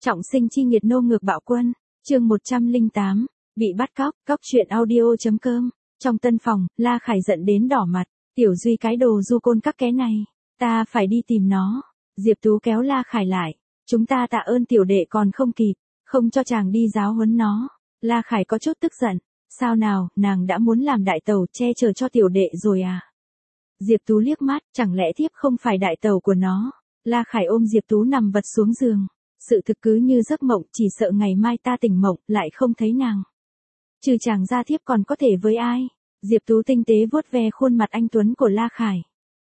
Trọng sinh chi nghiệt nô ngược bạo quân, chương 108, bị bắt cóc, cóc truyện audio.com. Trong tân phòng, La Khải giận đến đỏ mặt, Tiểu Duy cái đồ du côn các ké này, ta phải đi tìm nó. Diệp Tú kéo La Khải lại, chúng ta tạ ơn tiểu đệ còn không kịp, không cho chàng đi giáo huấn nó. La Khải có chút tức giận, sao nào, nàng đã muốn làm đại tẩu che chở cho tiểu đệ rồi à? Diệp Tú liếc mắt, chẳng lẽ thiếp không phải đại tẩu của nó? La Khải ôm Diệp Tú nằm vật xuống giường. Sự thực cứ như giấc mộng, chỉ sợ ngày mai ta tỉnh mộng, lại không thấy nàng. Trừ chàng ra thiếp còn có thể với ai? Diệp Tú tinh tế vuốt ve khuôn mặt anh tuấn của La Khải.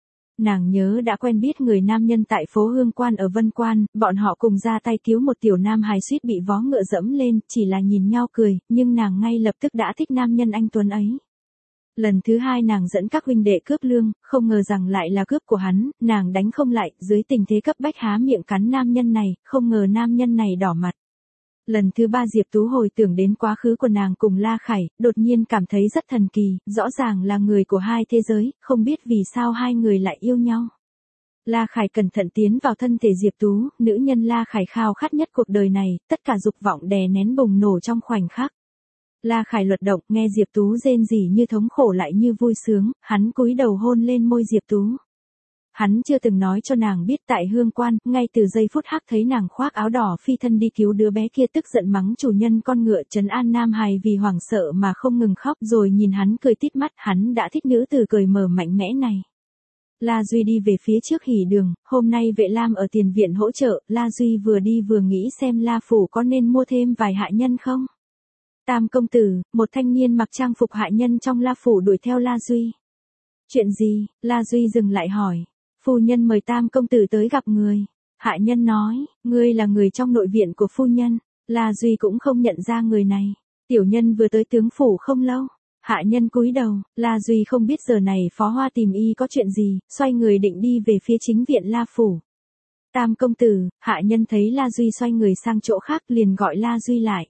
Nàng nhớ đã quen biết người nam nhân tại phố Hương Quan ở Vân Quan, bọn họ cùng ra tay cứu một tiểu nam hài suýt bị vó ngựa dẫm lên, chỉ là nhìn nhau cười, nhưng nàng ngay lập tức đã thích nam nhân anh tuấn ấy. Lần thứ hai nàng dẫn các huynh đệ cướp lương, không ngờ rằng lại là cướp của hắn, nàng đánh không lại, dưới tình thế cấp bách há miệng cắn nam nhân này, không ngờ nam nhân này đỏ mặt. Lần thứ ba Diệp Tú hồi tưởng đến quá khứ của nàng cùng La Khải, đột nhiên cảm thấy rất thần kỳ, rõ ràng là người của hai thế giới, không biết vì sao hai người lại yêu nhau. La Khải cẩn thận tiến vào thân thể Diệp Tú, nữ nhân La Khải khao khát nhất cuộc đời này, tất cả dục vọng đè nén bùng nổ trong khoảnh khắc. La Khải luật động, nghe Diệp Tú rên rỉ như thống khổ lại như vui sướng, hắn cúi đầu hôn lên môi Diệp Tú. Hắn chưa từng nói cho nàng biết tại Hương Quan, ngay từ giây phút hắc thấy nàng khoác áo đỏ phi thân đi cứu đứa bé kia tức giận mắng chủ nhân con ngựa trấn an Nam Hài vì hoảng sợ mà không ngừng khóc, rồi nhìn hắn cười tít mắt, hắn đã thích nữ từ cười mở mạnh mẽ này. La Duy đi về phía trước hỉ đường, hôm nay Vệ Lam ở tiền viện hỗ trợ, La Duy vừa đi vừa nghĩ xem La Phủ có nên mua thêm vài hạ nhân không? Tam công tử, một thanh niên mặc trang phục hạ nhân trong La Phủ đuổi theo La Duy. Chuyện gì? La Duy dừng lại hỏi. Phu nhân mời Tam công tử tới gặp người. Hạ nhân nói, ngươi là người trong nội viện của phu nhân. La Duy cũng không nhận ra người này. Tiểu nhân vừa tới tướng phủ không lâu. Hạ nhân cúi đầu, La Duy không biết giờ này Phó Hoa tìm y có chuyện gì, xoay người định đi về phía chính viện La Phủ. Tam công tử, hạ nhân thấy La Duy xoay người sang chỗ khác liền gọi La Duy lại.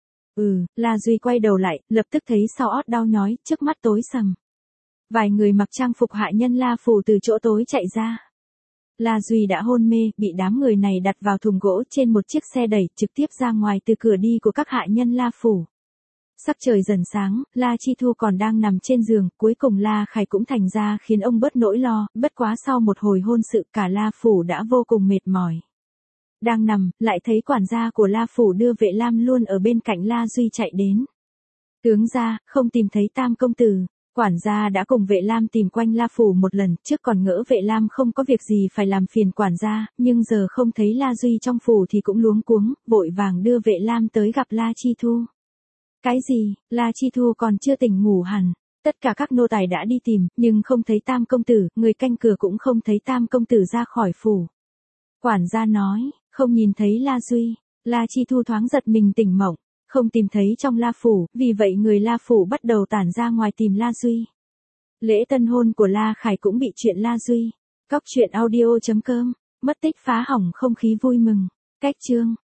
La Duy quay đầu lại, lập tức thấy sau ót đau nhói, trước mắt tối sầm. Vài người mặc trang phục hạ nhân La Phủ từ chỗ tối chạy ra. La Duy đã hôn mê, bị đám người này đặt vào thùng gỗ trên một chiếc xe đẩy, trực tiếp ra ngoài từ cửa đi của các hạ nhân La Phủ. Sắc trời dần sáng, La Chi Thu còn đang nằm trên giường, cuối cùng La Khải cũng thành ra khiến ông bớt nỗi lo, bất quá sau một hồi hôn sự cả La Phủ đã vô cùng mệt mỏi. Đang nằm, lại thấy quản gia của La Phủ đưa Vệ Lam luôn ở bên cạnh La Duy chạy đến. Tướng gia, không tìm thấy Tam công tử. Quản gia đã cùng Vệ Lam tìm quanh La Phủ một lần, trước còn ngỡ Vệ Lam không có việc gì phải làm phiền quản gia, nhưng giờ không thấy La Duy trong phủ thì cũng luống cuống, vội vàng đưa Vệ Lam tới gặp La Chi Thu. Cái gì? La Chi Thu còn chưa tỉnh ngủ hẳn. Tất cả các nô tài đã đi tìm, nhưng không thấy Tam công tử, người canh cửa cũng không thấy Tam công tử ra khỏi phủ. Quản gia nói, không nhìn thấy La Duy. La Chi Thu thoáng giật mình tỉnh mộng, không tìm thấy trong La Phủ, vì vậy người La Phủ bắt đầu tản ra ngoài tìm La Duy. Lễ tân hôn của La Khải cũng bị chuyện La Duy. Cóc truyện audio.com, mất tích phá hỏng không khí vui mừng. Cách chương.